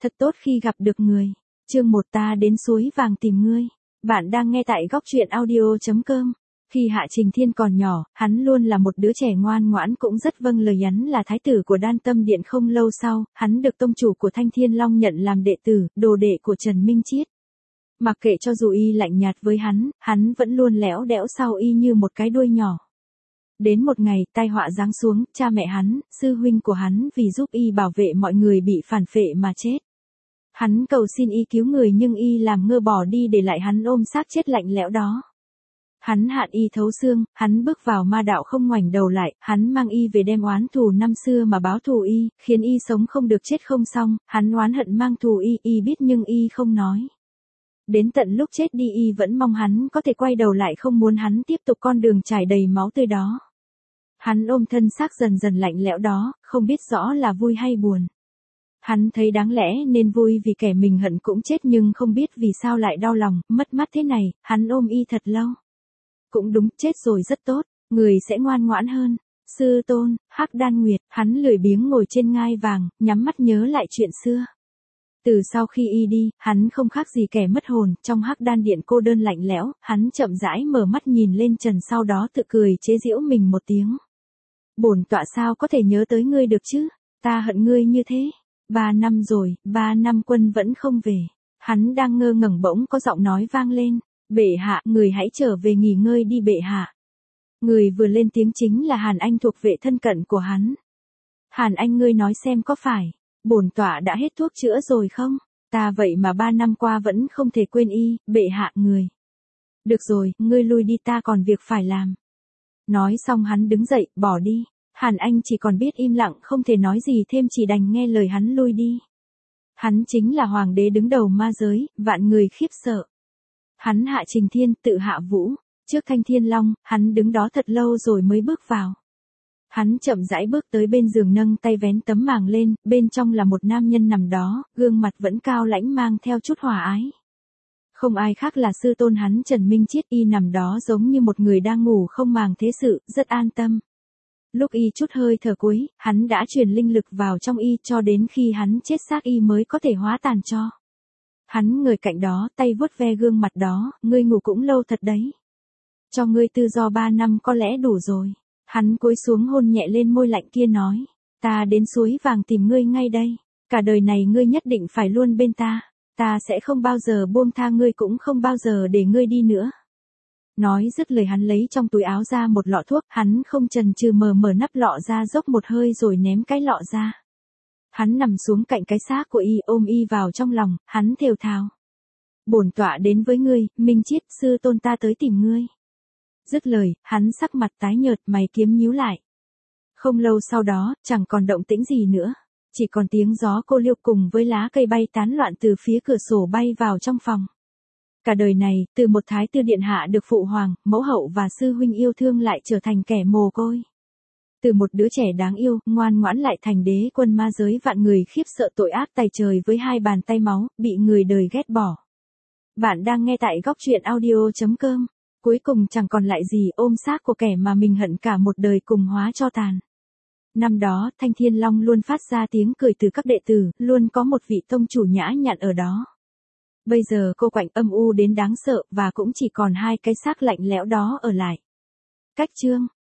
Thật tốt khi gặp được người. Chương 1 ta đến suối vàng tìm ngươi. Bạn đang nghe tại góc truyện audio.com. Khi Hạ Trình Thiên còn nhỏ, hắn luôn là một đứa trẻ ngoan ngoãn cũng rất vâng lời, hắn là thái tử của Đan Tâm Điện. Không lâu sau, hắn được tông chủ của Thanh Thiên Long nhận làm đệ tử, đồ đệ của Trần Minh Chiết. Mặc kệ cho dù y lạnh nhạt với hắn vẫn luôn lẽo đẽo sau y như một cái đuôi nhỏ. Đến một ngày, tai họa giáng xuống, cha mẹ hắn, sư huynh của hắn vì giúp y bảo vệ mọi người bị phản phệ mà chết. Hắn cầu xin y cứu người nhưng y làm ngơ bỏ đi để lại hắn ôm xác chết lạnh lẽo đó. Hắn hạn y thấu xương, hắn bước vào ma đạo không ngoảnh đầu lại, hắn mang y về đem oán thù năm xưa mà báo thù y, khiến y sống không được chết không xong, hắn oán hận mang thù y biết nhưng y không nói. Đến tận lúc chết đi y vẫn mong hắn có thể quay đầu lại, không muốn hắn tiếp tục con đường trải đầy máu tươi đó. Hắn ôm thân xác dần dần lạnh lẽo đó, không biết rõ là vui hay buồn. Hắn thấy đáng lẽ nên vui vì kẻ mình hận cũng chết nhưng không biết vì sao lại đau lòng, mất mát thế này, hắn ôm y thật lâu. Cũng đúng, chết rồi rất tốt, người sẽ ngoan ngoãn hơn. Sư tôn, Hắc Đan Nguyệt, hắn lười biếng ngồi trên ngai vàng, nhắm mắt nhớ lại chuyện xưa. Từ sau khi y đi, hắn không khác gì kẻ mất hồn, trong Hắc Đan Điện cô đơn lạnh lẽo, hắn chậm rãi mở mắt nhìn lên trần, sau đó tự cười chế giễu mình một tiếng. Bổn tọa sao có thể nhớ tới ngươi được chứ, ta hận ngươi như thế. 3 năm rồi, 3 năm quân vẫn không về. Hắn đang ngơ ngẩn bỗng có giọng nói vang lên. Bệ hạ, người hãy trở về nghỉ ngơi đi bệ hạ. Người vừa lên tiếng chính là Hàn Anh, thuộc vệ thân cận của hắn. Hàn Anh, ngươi nói xem có phải bổn tọa đã hết thuốc chữa rồi không? Ta vậy mà 3 năm qua vẫn không thể quên y, bệ hạ người. Được rồi, ngươi lui đi, ta còn việc phải làm. Nói xong hắn đứng dậy, bỏ đi. Hàn Anh chỉ còn biết im lặng, không thể nói gì thêm, chỉ đành nghe lời hắn lui đi. Hắn chính là hoàng đế đứng đầu ma giới, vạn người khiếp sợ. Hắn Hạ Trình Thiên, tự hạ vũ, trước Thanh Thiên Long, hắn đứng đó thật lâu rồi mới bước vào. Hắn chậm rãi bước tới bên giường, nâng tay vén tấm màng lên, bên trong là một nam nhân nằm đó, gương mặt vẫn cao lãnh mang theo chút hòa ái. Không ai khác là sư tôn hắn Trần Minh Chiết, y nằm đó giống như một người đang ngủ không màng thế sự, rất an tâm. Lúc y chút hơi thở cuối, hắn đã truyền linh lực vào trong y, cho đến khi hắn chết xác y mới có thể hóa tàn cho. Hắn ngồi cạnh đó, tay vuốt ve gương mặt đó, ngươi ngủ cũng lâu thật đấy. Cho ngươi tự do 3 năm có lẽ đủ rồi. Hắn cúi xuống hôn nhẹ lên môi lạnh kia, nói, ta đến suối vàng tìm ngươi ngay đây. Cả đời này ngươi nhất định phải luôn bên ta. Ta sẽ không bao giờ buông tha ngươi, cũng không bao giờ để ngươi đi nữa. Nói dứt lời hắn lấy trong túi áo ra một lọ thuốc, hắn không chần chừ mở nắp lọ ra, dốc một hơi rồi ném cái lọ ra. Hắn nằm xuống cạnh cái xác của y, ôm y vào trong lòng, hắn thều thào. Bổn tọa đến với ngươi, Minh Chiết, sư tôn ta tới tìm ngươi. Dứt lời, hắn sắc mặt tái nhợt, mày kiếm nhíu lại. Không lâu sau đó, chẳng còn động tĩnh gì nữa. Chỉ còn tiếng gió cô liêu cùng với lá cây bay tán loạn từ phía cửa sổ bay vào trong phòng. Cả đời này, từ một thái tử điện hạ được phụ hoàng, mẫu hậu và sư huynh yêu thương lại trở thành kẻ mồ côi. Từ một đứa trẻ đáng yêu, ngoan ngoãn lại thành đế quân ma giới, vạn người khiếp sợ, tội ác tày trời với 2 bàn tay máu, bị người đời ghét bỏ. Bạn đang nghe tại góc truyện audio.com. Cuối cùng chẳng còn lại gì, ôm xác của kẻ mà mình hận cả một đời cùng hóa cho tàn. Năm đó, Thanh Thiên Long luôn phát ra tiếng cười từ các đệ tử, luôn có một vị tông chủ nhã nhặn ở đó. Bây giờ cô quạnh âm u đến đáng sợ, và cũng chỉ còn 2 cái xác lạnh lẽo đó ở lại. Cách chương